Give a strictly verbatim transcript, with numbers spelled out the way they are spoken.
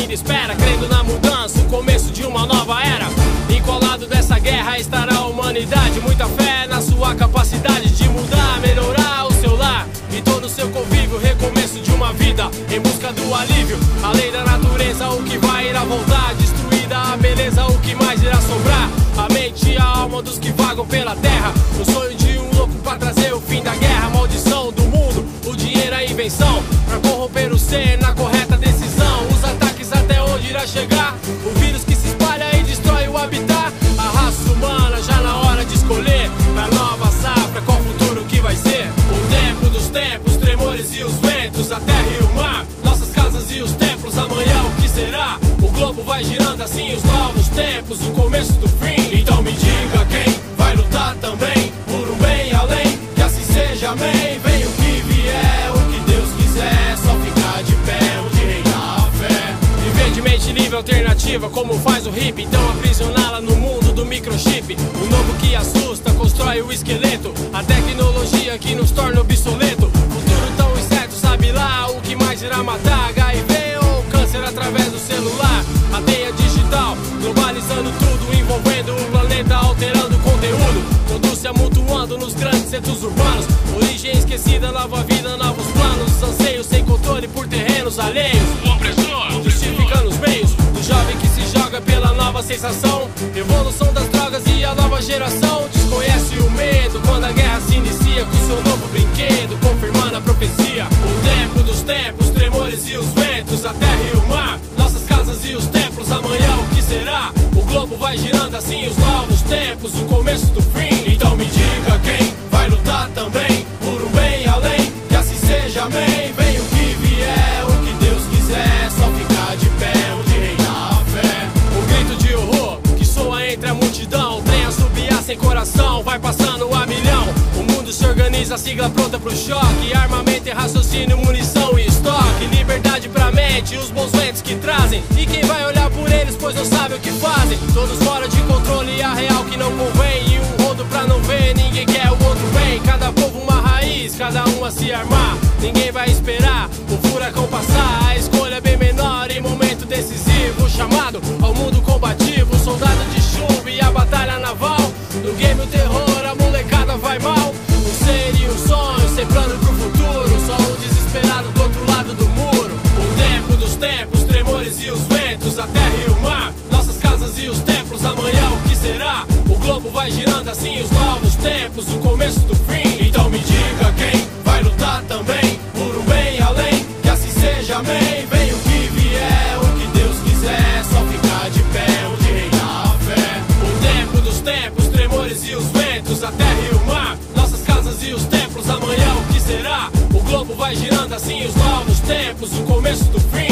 ainda espera, crendo na mudança, o começo de uma nova era. Encolado dessa guerra estará a humanidade, muita fé na sua capacidade de mudar, melhorar o seu lar e todo o seu convívio, recomeço de uma vida em busca do alívio. A lei da natureza, o que vai irá voltar, destruída a beleza, o que mais irá sobrar? A mente e a alma dos que vagam pela terra, o sonho de um louco pra trazer o fim da guerra. A maldição do mundo, o dinheiro a invenção, pra corromper o ser na correta decisão. Os ataques até onde irá chegar, o vírus que se espalha e destrói o habitat. A raça humana já na hora de escolher, pra nova safra, qual futuro que vai ser? O tempo dos tempos, tremores e os ventos, a terra e o mar, nossas casas e os templos, amanhã o que será? O globo vai girando assim, os novos tempos, o começo do fim. Então me diga quem vai lutar também por um bem além, que assim seja, amém. Vem o que vier, o que Deus quiser, só ficar de pé onde reinar a fé. Viver de mente livre, alternativa, como faz o hippie, então aprisioná-la no mundo do microchip. O novo que assusta, constrói o esqueleto, a tecnologia que nos torna obsoleto. Futuro tão incerto, sabe lá o que mais irá matar? H I V ou câncer através do celular? A teia digital, globalizando tudo, envolvendo o planeta, alterando o conteúdo. Todos se amontoando nos grandes centros urbanos. Origem esquecida, nova vida, novos planos. Anseios sem controle por terrenos alheios. O opressor justificando os meios do jovem que se joga pela nova sensação. Evolução das drogas e a nova geração desconhece o medo quando a guerra se inicia com seu novo brinquedo, confirmando a profecia. O tempo dos tempos, tremores e os ventos, a terra e o mar, nossas casas e os templos, amanhã o que será? O globo vai girando assim, os novos tempos, o começo do fim. Então me diga quem vai lutar também por um bem além, que assim seja, amém. Vem o que vier, o que Deus quiser, só ficar de pé onde reinar a fé. Um grito de horror que soa entre a multidão, trem assobiar sem coração, vai passando a milhão. O mundo se organiza, sigla pronta pro choque, armamento e raciocínio, munição e estoque. Liberdade pra mente, os bons ventos que trazem, e quem vai olhar por eles, pois não sabe o que fazem. Todos fora de controle, a real que não convém, e um rodo pra não ver, ninguém quer o outro bem. Cada povo uma raiz, cada um a se armar, ninguém vai esperar o furacão passar. A escolha é bem menor em momento decisivo, chamado ao mundo combativo, soldado de chuva e a batalha naval. No game o terror, a molecada vai mal. O ser e o sonho, sem plano pro futuro, só o desesperado do outro lado do muro. O tempo dos tempos, tremores e os ventos, a terra e o mar, nossas casas e os templos, amanhã o que será? O globo vai girando assim, os novos tempos, o começo do fim. Então me diga quem vai lutar também por um bem além, que assim seja, amém. Vem o que vier, o que Deus quiser, só ficar de pé onde reinar a fé. O tempo dos tempos, tremores e os ventos, a terra e o mar, nossas casas e os templos, amanhã o que será? O globo vai girando assim, os novos tempos, o começo do fim.